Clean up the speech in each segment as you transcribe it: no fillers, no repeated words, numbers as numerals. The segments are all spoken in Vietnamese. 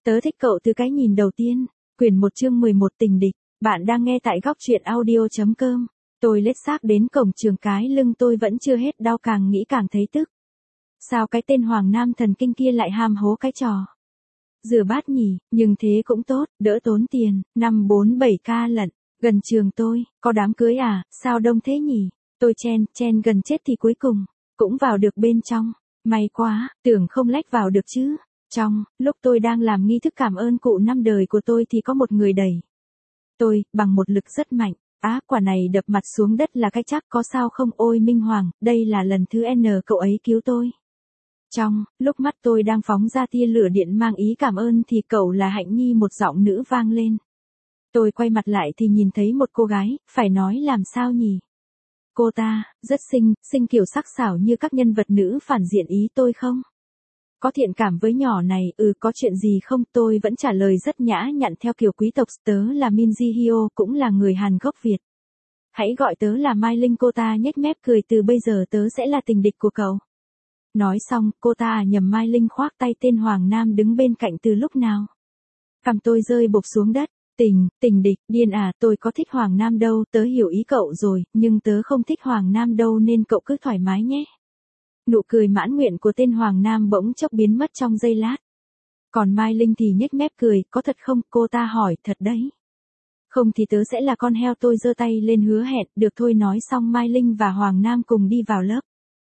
Tớ thích cậu từ cái nhìn đầu tiên. Quyển 1 chương 11 tình địch. Bạn đang nghe tại góc truyện audio.com. Tôi lết xác đến cổng trường, cái lưng tôi vẫn chưa hết đau, càng nghĩ càng thấy tức. Sao cái tên Hoàng Nam thần kinh kia lại ham hố cái trò rửa bát nhỉ, nhưng thế cũng tốt, đỡ tốn tiền, 547k lận. Gần trường tôi, có đám cưới à, sao đông thế nhỉ? Tôi chen gần chết thì cuối cùng cũng vào được bên trong. May quá, tưởng không lách vào được chứ. Trong lúc tôi đang làm nghi thức cảm ơn cụ năm đời của tôi thì có một người đẩy tôi bằng một lực rất mạnh. Quả này đập mặt xuống đất là cái chắc. Có sao không? Ôi Minh Hoàng, đây là lần thứ N cậu ấy cứu tôi. Trong lúc mắt tôi đang phóng ra tia lửa điện mang ý cảm ơn thì cậu là Hạnh Nhi, một giọng nữ vang lên. Tôi quay mặt lại thì nhìn thấy một cô gái, phải nói làm sao nhỉ? Cô ta rất xinh kiểu sắc sảo như các nhân vật nữ phản diện. Ý tôi không có thiện cảm với nhỏ này. Có chuyện gì không? Tôi vẫn trả lời rất nhã nhặn theo kiểu quý tộc. Tớ là Min Ji Hyo, cũng là người Hàn gốc Việt. Hãy gọi tớ là Mai Linh. Cô ta nhếch mép cười. Từ bây giờ tớ sẽ là tình địch của cậu. Nói xong, cô ta nhầm Mai Linh khoác tay tên Hoàng Nam đứng bên cạnh từ lúc nào. Cằm tôi rơi bộp xuống đất. Tình địch, điên à, tôi có thích Hoàng Nam đâu. Tớ hiểu ý cậu rồi, nhưng tớ không thích Hoàng Nam đâu, nên cậu cứ thoải mái nhé. Nụ cười mãn nguyện của tên Hoàng Nam bỗng chốc biến mất trong giây lát. Còn Mai Linh thì nhếch mép cười. Có thật không? Cô ta hỏi. Thật đấy. Không thì tớ sẽ là con heo. Tôi giơ tay lên hứa hẹn. Được thôi. Nói xong Mai Linh và Hoàng Nam cùng đi vào lớp.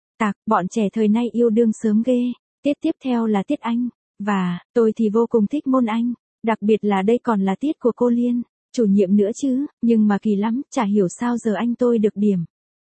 Bọn trẻ thời nay yêu đương sớm ghê. Tiết tiếp theo là tiết Anh. Và tôi thì vô cùng thích môn Anh. Đặc biệt là đây còn là tiết của cô Liên, chủ nhiệm nữa chứ. Nhưng mà kỳ lắm, chả hiểu sao giờ anh tôi được điểm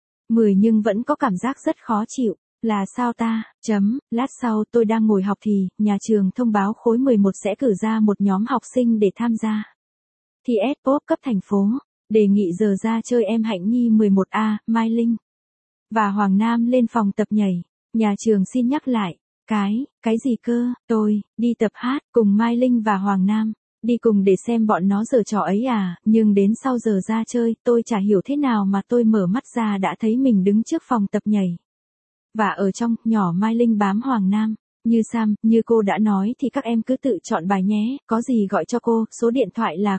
10 nhưng vẫn có cảm giác rất khó chịu. Là sao ta? Lát sau tôi đang ngồi học thì nhà trường thông báo khối 11 sẽ cử ra một nhóm học sinh để tham gia thi S-pop cấp thành phố. Đề nghị giờ ra chơi. Em Hạnh Nhi 11A, Mai Linh và Hoàng Nam lên phòng tập nhảy. Nhà trường xin nhắc lại. Cái gì cơ? Tôi đi tập hát cùng Mai Linh và Hoàng Nam. Đi cùng để xem bọn nó giở trò ấy à? Nhưng đến sau giờ ra chơi, tôi chả hiểu thế nào mà tôi mở mắt ra đã thấy mình đứng trước phòng tập nhảy. Và ở trong, nhỏ Mai Linh bám Hoàng Nam. Như Sam, như cô đã nói thì các em cứ tự chọn bài nhé. Có gì gọi cho cô, số điện thoại là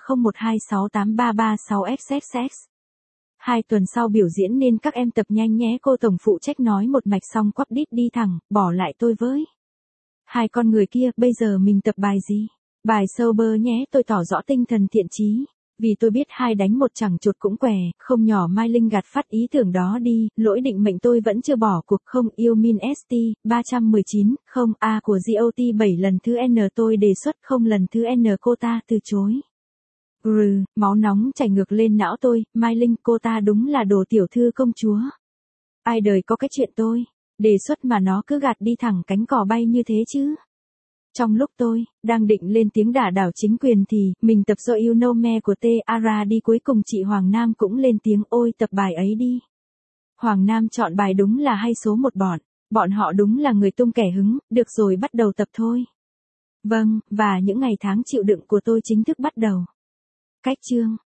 01268336XXX. 2 tuần sau biểu diễn nên các em tập nhanh nhé. Cô tổng phụ trách nói một mạch xong quắp đít đi thẳng, bỏ lại tôi với hai con người kia. Bây giờ mình tập bài gì? Bài sober nhé. Tôi tỏ rõ tinh thần thiện chí, vì tôi biết 2 đánh 1 chẳng chột cũng què. Không, nhỏ Mai Linh gạt phát ý tưởng đó đi. Lỗi định mệnh tôi vẫn chưa bỏ cuộc. Không yêu Min ST 319, không A của GOT 7 lần thứ N tôi đề xuất. Không lần thứ N cô ta từ chối. Máu nóng chảy ngược lên não tôi. Mai Linh, cô ta đúng là đồ tiểu thư công chúa. Ai đời có cái chuyện tôi đề xuất mà nó cứ gạt đi thẳng cánh cỏ bay như thế chứ. Trong lúc tôi đang định lên tiếng đả đảo chính quyền thì mình tập So You Know Me của T.A.R.A đi. Cuối cùng chị Hoàng Nam cũng lên tiếng. Ôi tập bài ấy đi. Hoàng Nam chọn bài đúng là hay số 1 bọn họ đúng là người tung kẻ hứng. Được rồi, bắt đầu tập thôi. Vâng, và những ngày tháng chịu đựng của tôi chính thức bắt đầu. Cách chương